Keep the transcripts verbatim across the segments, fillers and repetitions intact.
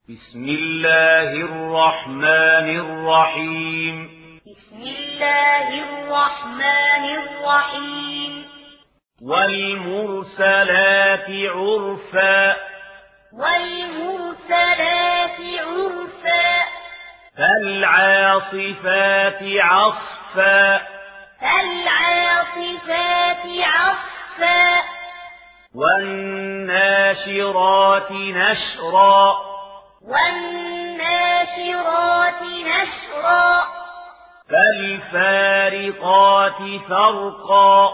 بسم الله الرحمن الرحيم بسم الله الرحمن الرحيم والمرسلات عرفا والمرسلات عرفا فالعاصفات عصفا فالعاصفات عصفا والناشرات نشرا والناشرات نشرا فالفارقات فرقا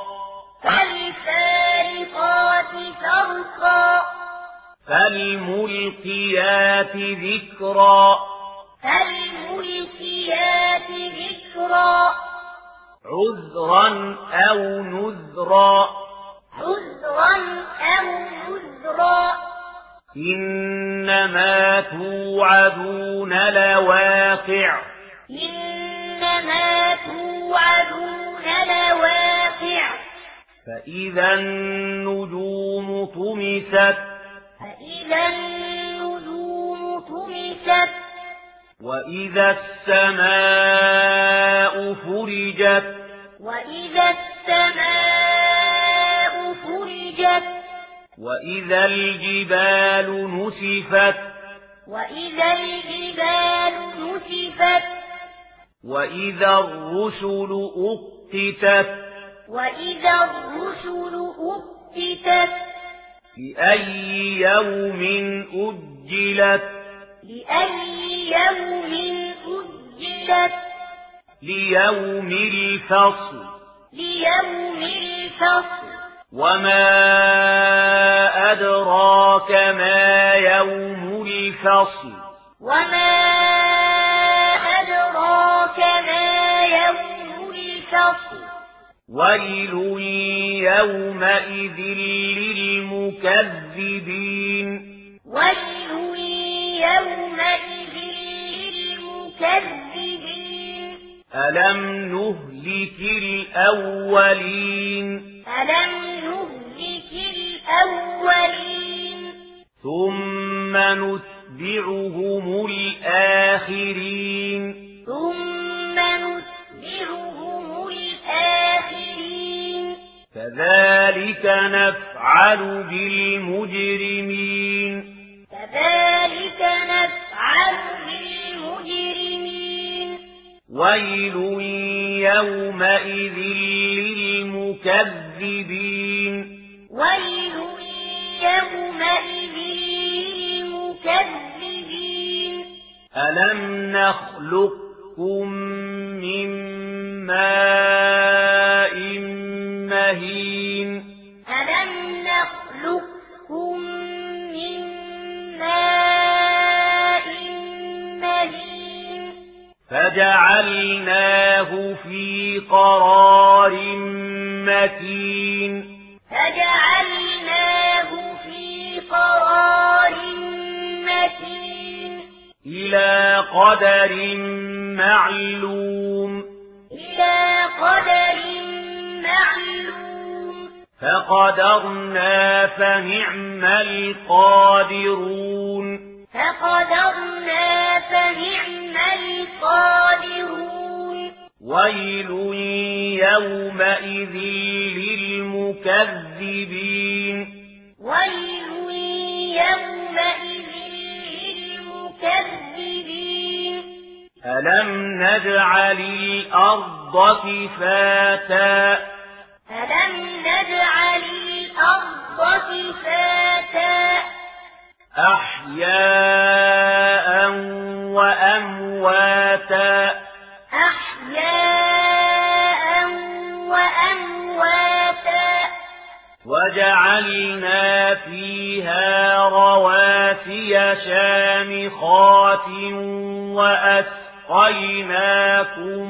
فالفارقات فرقا فالملقيات ذكرا فالملقيات ذكرا عذرا أو نذرا عذرا أو نذرا إنما توعدون لواقع إنما توعدون لواقع فإذا النجوم طمست فإذا النجوم طمست وإذا السماء فرجت وإذا السماء فرجت وإذا الجبال نسفت وإذا الجبال نسفت وإذا الرسل أقتت وإذا الرسل أقتت لأي يوم أجلت لأي يوم أجلت ليوم الفصل ليوم الفصل وما أدراك ما يوم الفصل وما أدراك ما يوم الفصل ويل يومئذ للمكذبين ويل يومئذ للمكذبين ألم نهلك الأولين ألم نهلك الأولين ثم نتبعهم الآخرين ثم نتبعهم الآخرين كذلك نفعل بالمجرمين كذلك نفعل بالمجرمين ويل يومئذ للمكذبين ويل يومئذ للمكذبين ألم نخلقكم من ماء مهين ألم نخلقكم من ماء مهين فجعلناه في قرار مكين فجعلناه في قرار مكين إلى قدر معلوم إلى قدر معلوم فقدرنا فنعم القادرون فقدرنا فنعم القادرون ويل يومئذ للمكذبين ويل يومئذ للمكذبين ألم نجعل الأرض كفاتا ألم نجعل الأرض كفاتا أحياء وأمواتا أحياء وأمواتا وجعلنا فيها رواسي شامخات وأسقيناكم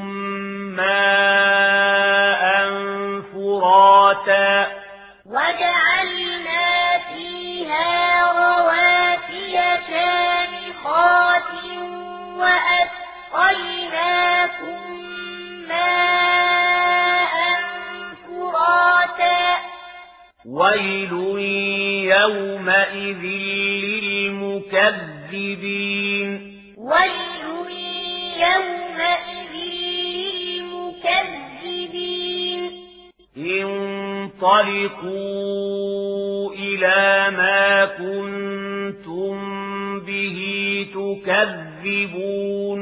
ماء فراتا وجعلنا فيها رواسي شامخات وأسقيناكم ماء فراتا ويل يومئذ للمكذبين للمكذبين ويل يومئذ للمكذبين انطلقوا إلى ما كنتم به تكذبون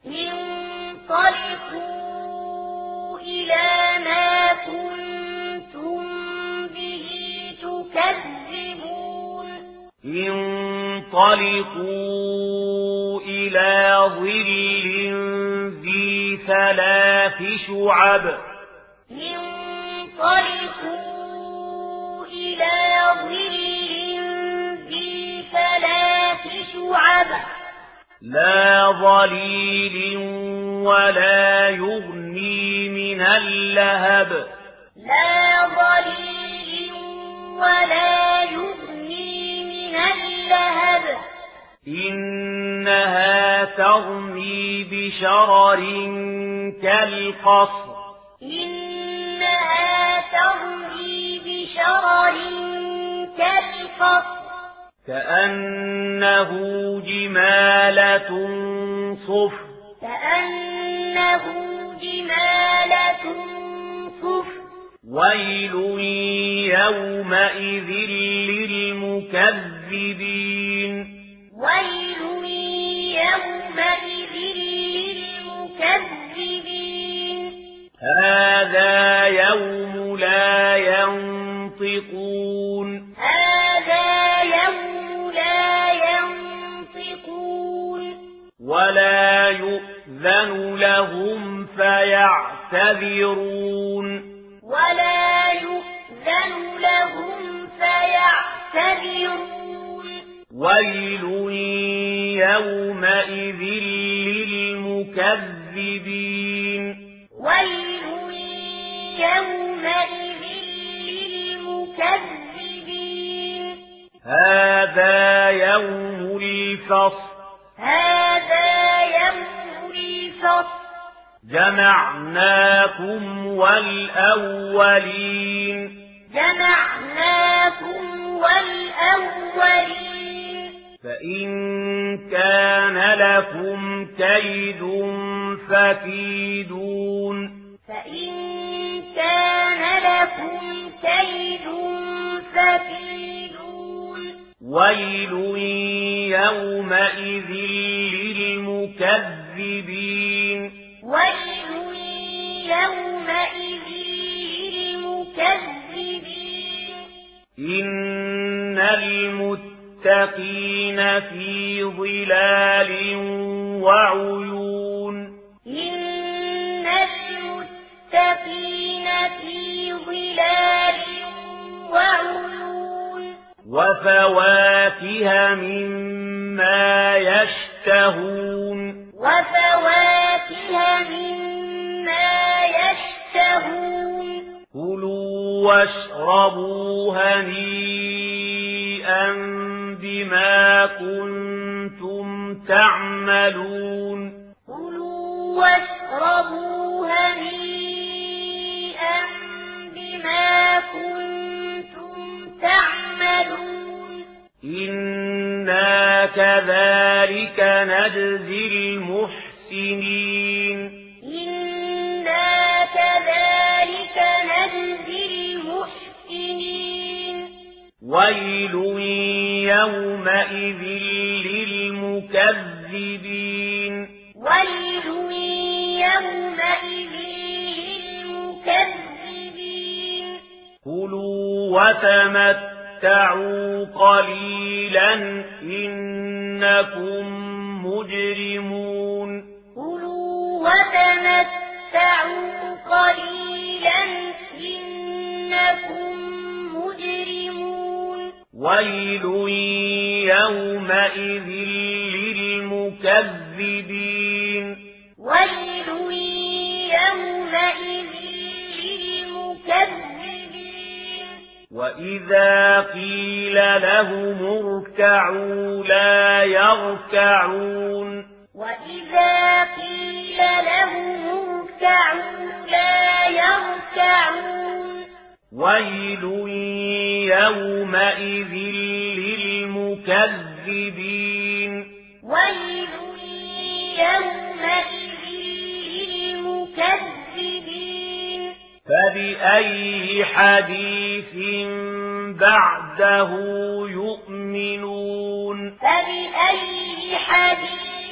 انطلقوا إلى ما كنتم به تكذبون انطلقوا إلى ظل ذي ثلاث شعب انطلقوا إلى ظل ذي ثلاث شعب لا ظليل ولا يغني من اللهب لا ظليل ولا يغني من اللهب إنها ترمي بشرر كالقصر إنها ترمي بشرر كالقصر كأنه جمالة صفر كأنه جمالة صفر ويل يومئذ للمكذبين ويل يومئذ للمكذبين هذا يوم لا ينطقون هذا يوم لا ينطقون ولا يؤذن لهم فيعتذرون ولا يؤذن لهم فيعتذرون ويل يومئذ للمكذبين ويل يومئذ للمكذبين هذا يوم الفصل هذا يوم الفصل جمعناكم والأولين جمعناكم والأولين فإن كان لكم كيد فكيدون فإن كان لكم كيد فكيدون ويل يومئذ للمكذبين ويل يومئذ للمكذبين إن المتقين في ظلال وعيون إن المتقين في ظلال وعيون وفواكه مما يشتهون وفواكه مما يشتهون كلوا واشربوا هنيئا بما كنتم تعملون كلوا واشربوا هنيئا بما كنتم تعملون إنا كذلك نجزي المحسنين إنا كذلك نجزي المحسنين ويل يومئذ للمكذبين ويل يومئذ للمكذبين كلوا وتمتعوا قليلا إنكم مجرمون كلوا وتمتعوا قليلا إنكم مجرمون ويل يومئذ للمكذبين ويل يومئذ للمكذبين وإذا قيل لهم اركعوا لا يركعون وإذا قيل لهم اركعوا لا يركعون ويل يومئذ للمكذبين فبأي حديث بعده يؤمنون فبأي حديث